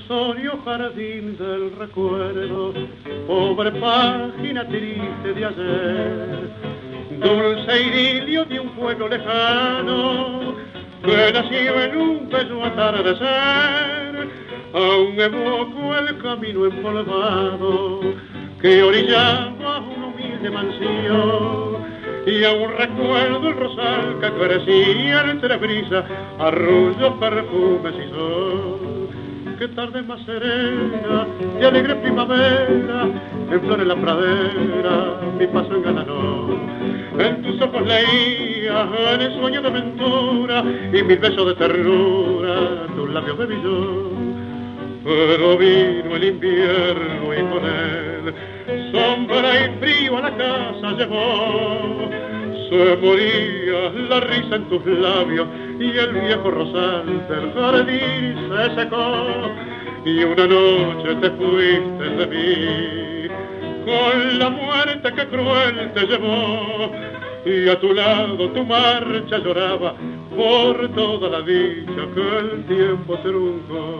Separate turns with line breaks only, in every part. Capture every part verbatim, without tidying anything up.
ilusorio jardín del recuerdo, pobre página triste de ayer, dulce idilio de un pueblo lejano que nació en un bello atardecer. Aún evoco el camino empolvado que orillaba una humilde mansión, y aún recuerdo el rosal que crecía entre brisa, arrullos, perfumes y sol. Qué tarde más serena, de alegre primavera, en flor en la pradera, mi paso engalanó. En tus ojos leía en el sueño de aventura, y mil besos de ternura tus labios bebí yo. Pero vino el invierno y con él sombra y frío a la casa llevó. Se moría la risa en tus labios y el viejo rosal del jardín se secó. Y una noche te fuiste de mí con la muerte que cruel te llevó, y a tu lado tu marcha lloraba por toda la dicha que el tiempo truncó.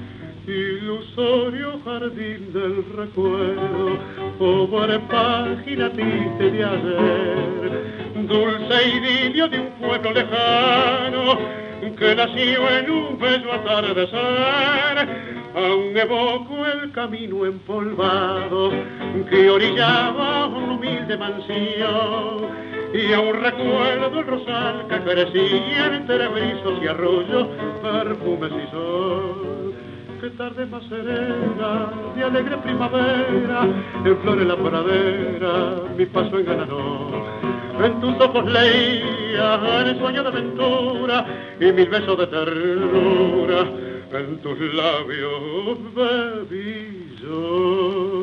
Ilusorio jardín del recuerdo, pobre página triste de ayer, dulce idilio de un pueblo lejano que nació en un bello atardecer. Aún evoco el camino empolvado que orillaba una humilde mansión, y aún recuerdo el rosal que crecía entre brizos y arroyos, perfumes y sol. Qué tarde más serena, de alegre primavera, en flor en la pradera, mi paso engalanó. En tus ojos leía en el sueño de aventura, y mil besos de ternura en tus labios bebí yo.